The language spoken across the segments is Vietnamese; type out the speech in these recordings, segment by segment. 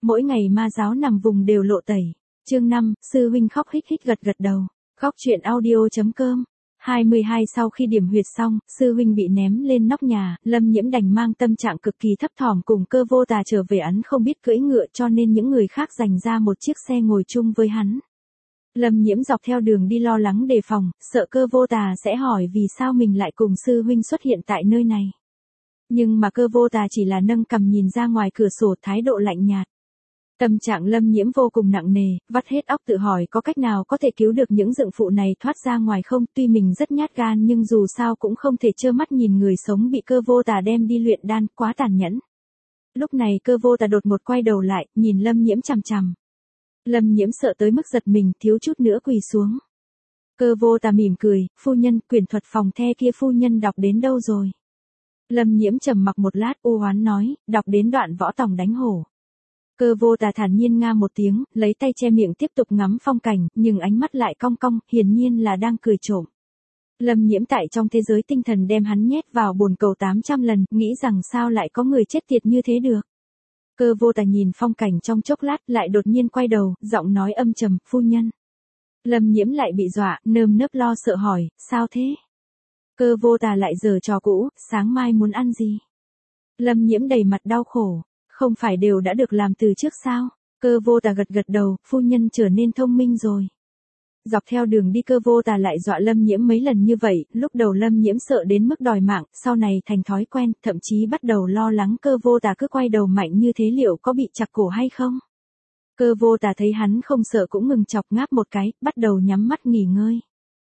Mỗi ngày ma giáo nằm vùng đều lộ tẩy. Chương 5, sư huynh khóc hích hích gật gật đầu. Khóc chuyện audio.com 22 Sau khi điểm huyệt xong, sư huynh bị ném lên nóc nhà, Lâm Nhiễm đành mang tâm trạng cực kỳ thấp thỏm cùng Cơ Vô Tà trở về. Hắn không biết cưỡi ngựa cho nên những người khác dành ra một chiếc xe ngồi chung với hắn. Lâm Nhiễm dọc theo đường đi lo lắng đề phòng, sợ Cơ Vô Tà sẽ hỏi vì sao mình lại cùng sư huynh xuất hiện tại nơi này. Nhưng mà Cơ Vô Tà chỉ là nâng cằm nhìn ra ngoài cửa sổ, thái độ lạnh nhạt. Tâm trạng Lâm Nhiễm vô cùng nặng nề, vắt hết óc tự hỏi có cách nào có thể cứu được những dượng phụ này thoát ra ngoài không. Tuy mình rất nhát gan nhưng dù sao cũng không thể trơ mắt nhìn người sống bị Cơ Vô Tà đem đi luyện đan, quá tàn nhẫn. Lúc này Cơ Vô Tà đột một quay đầu lại, nhìn Lâm Nhiễm chằm chằm. Lâm Nhiễm sợ tới mức giật mình, thiếu chút nữa quỳ xuống. Cơ Vô Tà mỉm cười, phu nhân, quyển thuật phòng the kia phu nhân đọc đến đâu rồi? Lâm Nhiễm trầm mặc một lát, u hoán nói, đọc đến đoạn võ tòng đánh hổ. Cơ Vô Tà thản nhiên nga một tiếng, lấy tay che miệng tiếp tục ngắm phong cảnh, nhưng ánh mắt lại cong cong, hiển nhiên là đang cười trộm. Lâm Nhiễm tại trong thế giới tinh thần đem hắn nhét vào bồn cầu 800 lần, nghĩ rằng sao lại có người chết tiệt như thế được. Cơ Vô Tà nhìn phong cảnh trong chốc lát, lại đột nhiên quay đầu, giọng nói âm trầm, phu nhân. Lâm Nhiễm lại bị dọa, nơm nớp lo sợ hỏi, sao thế? Cơ Vô Tà lại giở trò cũ, sáng mai muốn ăn gì? Lâm Nhiễm đầy mặt đau khổ, không phải đều đã được làm từ trước sao? Cơ Vô Tà gật gật đầu, phu nhân trở nên thông minh rồi. Dọc theo đường đi Cơ Vô Tà lại dọa Lâm Nhiễm mấy lần như vậy, lúc đầu Lâm Nhiễm sợ đến mức đòi mạng, sau này thành thói quen, thậm chí bắt đầu lo lắng Cơ Vô Tà cứ quay đầu mạnh như thế liệu có bị chặt cổ hay không? Cơ Vô Tà thấy hắn không sợ cũng ngừng chọc ngáp một cái, bắt đầu nhắm mắt nghỉ ngơi.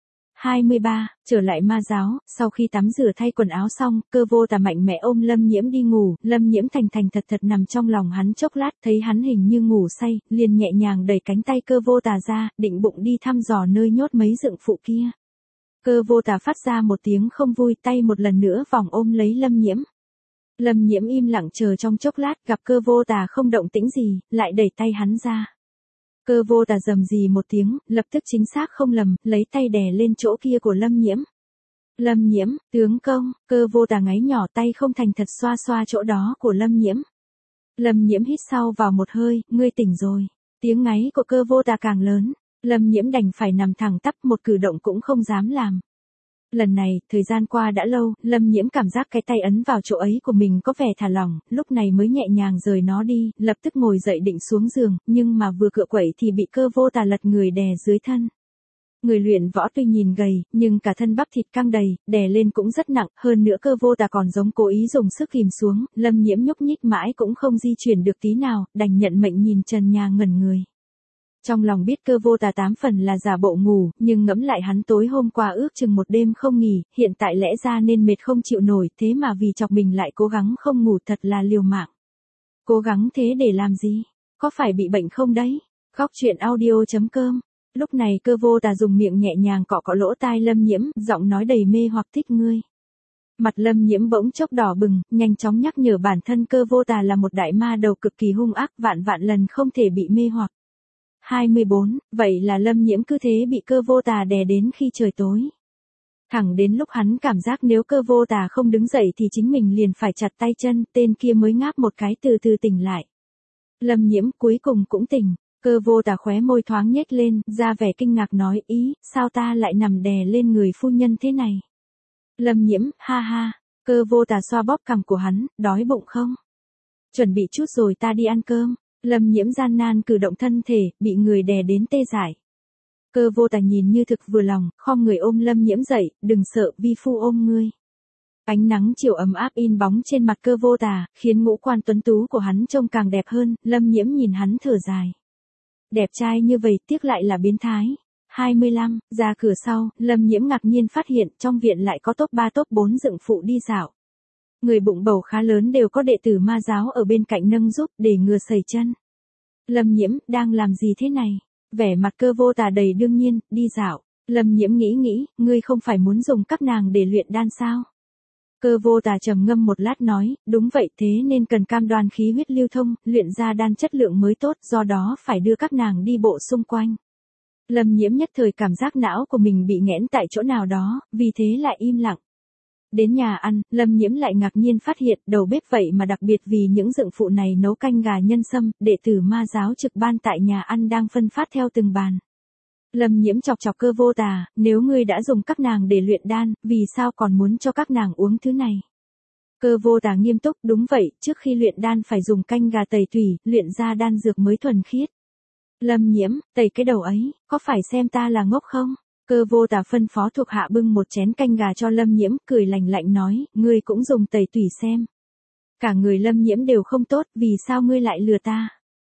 23, trở lại ma giáo, sau khi tắm rửa thay quần áo xong, Cơ Vô Tà mạnh mẽ ôm Lâm Nhiễm đi ngủ, Lâm Nhiễm thành thành thật thật nằm trong lòng hắn chốc lát, thấy hắn hình như ngủ say, liền nhẹ nhàng đẩy cánh tay Cơ Vô Tà ra, định bụng đi thăm dò nơi nhốt mấy dượng phụ kia. Cơ Vô Tà phát ra một tiếng không vui, tay một lần nữa vòng ôm lấy Lâm Nhiễm. Lâm Nhiễm im lặng chờ trong chốc lát, gặp Cơ Vô Tà không động tĩnh gì, lại đẩy tay hắn ra. Cơ Vô Tà rầm rì một tiếng, lập tức chính xác không lầm, lấy tay đè lên chỗ kia của Lâm Nhiễm. Lâm Nhiễm, tướng công, Cơ Vô Tà ngáy nhỏ, tay không thành thật xoa xoa chỗ đó của Lâm Nhiễm. Lâm Nhiễm hít sâu vào một hơi, ngươi tỉnh rồi. Tiếng ngáy của Cơ Vô Tà càng lớn, Lâm Nhiễm đành phải nằm thẳng tắp, một cử động cũng không dám làm. Lần này, thời gian qua đã lâu, Lâm Nhiễm cảm giác cái tay ấn vào chỗ ấy của mình có vẻ thả lỏng, lúc này mới nhẹ nhàng rời nó đi, lập tức ngồi dậy định xuống giường, nhưng mà vừa cựa quậy thì bị Cơ Vô Tà lật người đè dưới thân. Người luyện võ tuy nhìn gầy, nhưng cả thân bắp thịt căng đầy, đè lên cũng rất nặng, hơn nữa Cơ Vô Tà còn giống cố ý dùng sức kìm xuống, Lâm Nhiễm nhúc nhích mãi cũng không di chuyển được tí nào, đành nhận mệnh nhìn trần nhà ngẩn người. Trong lòng biết Cơ Vô Tà 8 phần là giả bộ ngủ, nhưng ngẫm lại hắn tối hôm qua ước chừng một đêm không nghỉ, hiện tại lẽ ra nên mệt không chịu nổi, thế mà vì chọc mình lại cố gắng không ngủ, thật là liều mạng. Cố gắng thế để làm gì? Có phải bị bệnh không đấy? Khóc chuyện audio.com. Lúc này Cơ Vô Tà dùng miệng nhẹ nhàng cọ cọ lỗ tai Lâm Nhiễm, giọng nói đầy mê hoặc, thích ngươi. Mặt Lâm Nhiễm bỗng chốc đỏ bừng, nhanh chóng nhắc nhở bản thân Cơ Vô Tà là một đại ma đầu cực kỳ hung ác, vạn vạn lần không thể bị mê hoặc. 24, vậy là Lâm Nhiễm cứ thế bị Cơ Vô Tà đè đến khi trời tối. Thẳng đến lúc hắn cảm giác nếu Cơ Vô Tà không đứng dậy thì chính mình liền phải chặt tay chân, tên kia mới ngáp một cái từ từ tỉnh lại. Lâm Nhiễm cuối cùng cũng tỉnh, Cơ Vô Tà khóe môi thoáng nhếch lên, ra vẻ kinh ngạc nói, ý, sao ta lại nằm đè lên người phu nhân thế này? Lâm Nhiễm, ha ha, Cơ Vô Tà xoa bóp cằm của hắn, đói bụng không? Chuẩn bị chút rồi ta đi ăn cơm. Lâm Nhiễm gian nan cử động thân thể, bị người đè đến tê dại. Cơ Vô Tà nhìn như thực vừa lòng, khom người ôm Lâm Nhiễm dậy, đừng sợ, vi phu ôm ngươi. Ánh nắng chiều ấm áp in bóng trên mặt Cơ Vô Tà, khiến ngũ quan tuấn tú của hắn trông càng đẹp hơn, Lâm Nhiễm nhìn hắn thở dài. Đẹp trai như vậy tiếc lại là biến thái. 25, ra cửa sau, Lâm Nhiễm ngạc nhiên phát hiện trong viện lại có top 3 top 4 dượng phụ đi dạo. Người bụng bầu khá lớn đều có đệ tử ma giáo ở bên cạnh nâng giúp để ngừa sẩy chân. Lâm Nhiễm, đang làm gì thế này? Vẻ mặt Cơ Vô Tà đầy đương nhiên, đi dạo. Lâm Nhiễm nghĩ, ngươi không phải muốn dùng các nàng để luyện đan sao? Cơ Vô Tà trầm ngâm một lát nói, đúng vậy, thế nên cần cam đoan khí huyết lưu thông, luyện ra đan chất lượng mới tốt, do đó phải đưa các nàng đi bộ xung quanh. Lâm Nhiễm nhất thời cảm giác não của mình bị nghẽn tại chỗ nào đó, vì thế lại im lặng. Đến nhà ăn, Lâm Nhiễm lại ngạc nhiên phát hiện đầu bếp vậy mà đặc biệt vì những dựng phụ này nấu canh gà nhân sâm, đệ tử ma giáo trực ban tại nhà ăn đang phân phát theo từng bàn. Lâm Nhiễm chọc chọc Cơ Vô Tà, nếu ngươi đã dùng các nàng để luyện đan, vì sao còn muốn cho các nàng uống thứ này? Cơ Vô Tà nghiêm túc, đúng vậy, trước khi luyện đan phải dùng canh gà tẩy tủy, luyện ra đan dược mới thuần khiết. Lâm Nhiễm, tẩy cái đầu ấy, có phải xem ta là ngốc không? Cơ Vô Tà phân phó thuộc hạ bưng một chén canh gà cho Lâm Nhiễm, cười lạnh lạnh nói, ngươi cũng dùng tẩy tủy xem. Cả người Lâm Nhiễm đều không tốt, vì sao ngươi lại lừa ta?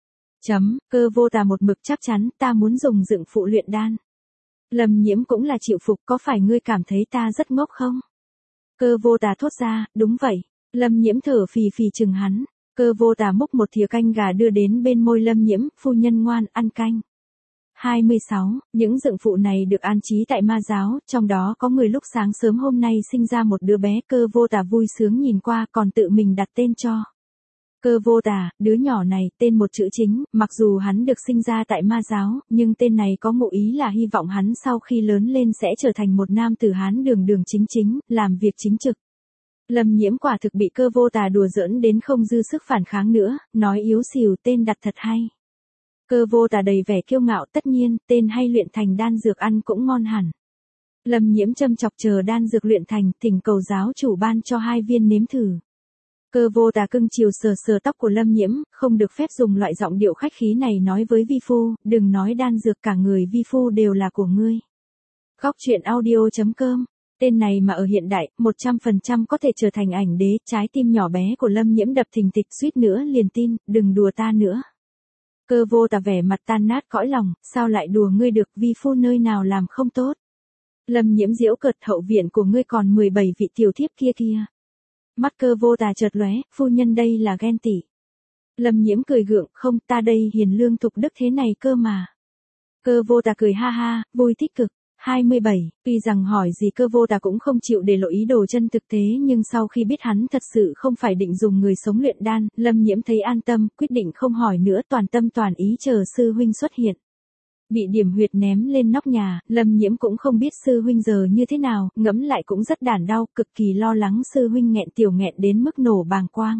Cơ Vô Tà một mực chắc chắn, ta muốn dùng dựng phụ luyện đan. Lâm Nhiễm cũng là chịu phục, có phải ngươi cảm thấy ta rất ngốc không? Cơ Vô Tà thốt ra, đúng vậy. Lâm Nhiễm thở phì phì chừng hắn. Cơ Vô Tà múc một thìa canh gà đưa đến bên môi Lâm Nhiễm, phu nhân ngoan, ăn canh. 26. Những dựng phụ này được an trí tại ma giáo, trong đó có người lúc sáng sớm hôm nay sinh ra một đứa bé. Cơ Vô Tà vui sướng nhìn qua còn tự mình đặt tên cho. Cơ Vô Tà, đứa nhỏ này, tên một chữ chính, mặc dù hắn được sinh ra tại ma giáo, nhưng tên này có ngụ ý là hy vọng hắn sau khi lớn lên sẽ trở thành một nam tử Hán đường đường chính chính, làm việc chính trực. Lâm Nhiễm quả thực bị Cơ Vô Tà đùa giỡn đến không dư sức phản kháng nữa, nói yếu xìu tên đặt thật hay. Cơ Vô Tà đầy vẻ kiêu ngạo, tất nhiên, tên hay luyện thành đan dược ăn cũng ngon hẳn. Lâm Nhiễm châm chọc chờ đan dược luyện thành, thỉnh cầu giáo chủ ban cho 2 viên nếm thử. Cơ Vô Tà cưng chiều sờ sờ tóc của Lâm Nhiễm, không được phép dùng loại giọng điệu khách khí này nói với vi phu, đừng nói đan dược, cả người vi phu đều là của ngươi. Góc truyện audio.com. Tên này mà ở hiện đại, 100% có thể trở thành ảnh đế. Trái tim nhỏ bé của Lâm Nhiễm đập thình thịch, suýt nữa liền tin, đừng đùa ta nữa. Cơ Vô Tà vẻ mặt tan nát cõi lòng, sao lại đùa ngươi được, vi phu nơi nào làm không tốt. Lâm Nhiễm giễu cợt, hậu viện của ngươi còn 17 vị tiểu thiếp kia. Mắt Cơ Vô Tà chợt lóe, phu nhân đây là ghen tị. Lâm Nhiễm cười gượng, không, ta đây hiền lương thục đức thế này cơ mà. Cơ Vô Tà cười ha ha, vui tích cực. 27. Tuy rằng hỏi gì Cơ Vô Tà cũng không chịu để lộ ý đồ chân thực tế, nhưng sau khi biết hắn thật sự không phải định dùng người sống luyện đan, Lâm Nhiễm thấy an tâm, quyết định không hỏi nữa, toàn tâm toàn ý chờ sư huynh xuất hiện. Bị điểm huyệt ném lên nóc nhà, Lâm Nhiễm cũng không biết sư huynh giờ như thế nào, ngẫm lại cũng rất đản đau, cực kỳ lo lắng sư huynh nghẹn tiểu nghẹn đến mức nổ bàng quang.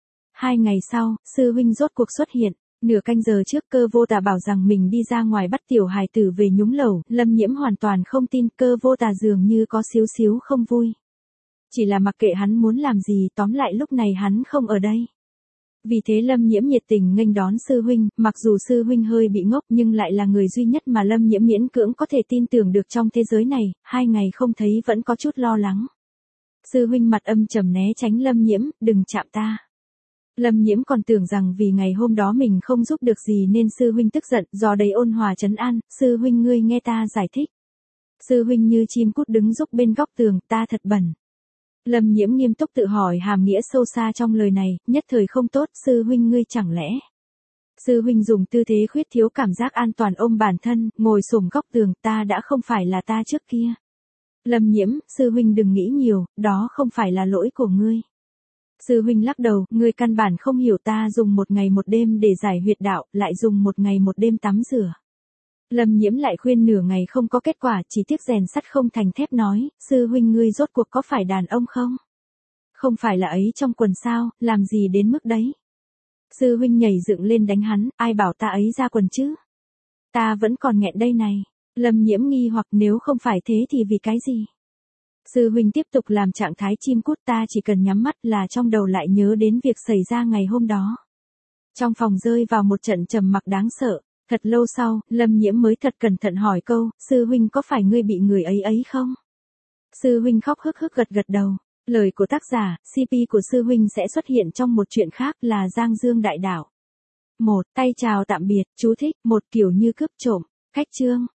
2 ngày sau, sư huynh rốt cuộc xuất hiện. Nửa canh giờ trước Cơ Vô Tà bảo rằng mình đi ra ngoài bắt tiểu hài tử về nhúng lẩu, Lâm Nhiễm hoàn toàn không tin, Cơ Vô Tà dường như có xíu xíu không vui. Chỉ là mặc kệ hắn muốn làm gì, tóm lại lúc này hắn không ở đây. Vì thế Lâm Nhiễm nhiệt tình nghênh đón sư huynh, mặc dù sư huynh hơi bị ngốc nhưng lại là người duy nhất mà Lâm Nhiễm miễn cưỡng có thể tin tưởng được trong thế giới này, 2 ngày không thấy vẫn có chút lo lắng. Sư huynh mặt âm trầm né tránh Lâm Nhiễm, đừng chạm ta. Lâm Nhiễm còn tưởng rằng vì ngày hôm đó mình không giúp được gì nên sư huynh tức giận, do đầy ôn hòa trấn an, sư huynh ngươi nghe ta giải thích. Sư huynh như chim cút đứng rúc bên góc tường, ta thật bẩn. Lâm Nhiễm nghiêm túc tự hỏi hàm nghĩa sâu xa trong lời này, nhất thời không tốt, sư huynh ngươi chẳng lẽ. Sư huynh dùng tư thế khuyết thiếu cảm giác an toàn ôm bản thân, ngồi xổm góc tường, ta đã không phải là ta trước kia. Lâm Nhiễm, sư huynh đừng nghĩ nhiều, đó không phải là lỗi của ngươi. Sư huynh lắc đầu, ngươi căn bản không hiểu, ta dùng 1 ngày 1 đêm để giải huyệt đạo, lại dùng 1 ngày 1 đêm tắm rửa. Lâm Nhiễm lại khuyên nửa ngày không có kết quả, chỉ tiếc rèn sắt không thành thép nói, sư huynh ngươi rốt cuộc có phải đàn ông không? Không phải là ấy trong quần sao, làm gì đến mức đấy? Sư huynh nhảy dựng lên đánh hắn, ai bảo ta ấy ra quần chứ? Ta vẫn còn nghẹn đây này. Lâm Nhiễm nghi hoặc, nếu không phải thế thì vì cái gì? Sư huynh tiếp tục làm trạng thái chim cút, ta chỉ cần nhắm mắt là trong đầu lại nhớ đến việc xảy ra ngày hôm đó. Trong phòng rơi vào một trận trầm mặc đáng sợ. Thật lâu sau, Lâm Nhiễm mới thật cẩn thận hỏi câu, sư huynh có phải ngươi bị người ấy không? Sư huynh khóc hức hức gật đầu. Lời của tác giả, CP của sư huynh sẽ xuất hiện trong một chuyện khác là Giang Dương Đại Đạo. 1. Tay chào tạm biệt, chú thích, một kiểu như cướp trộm. Cách chương.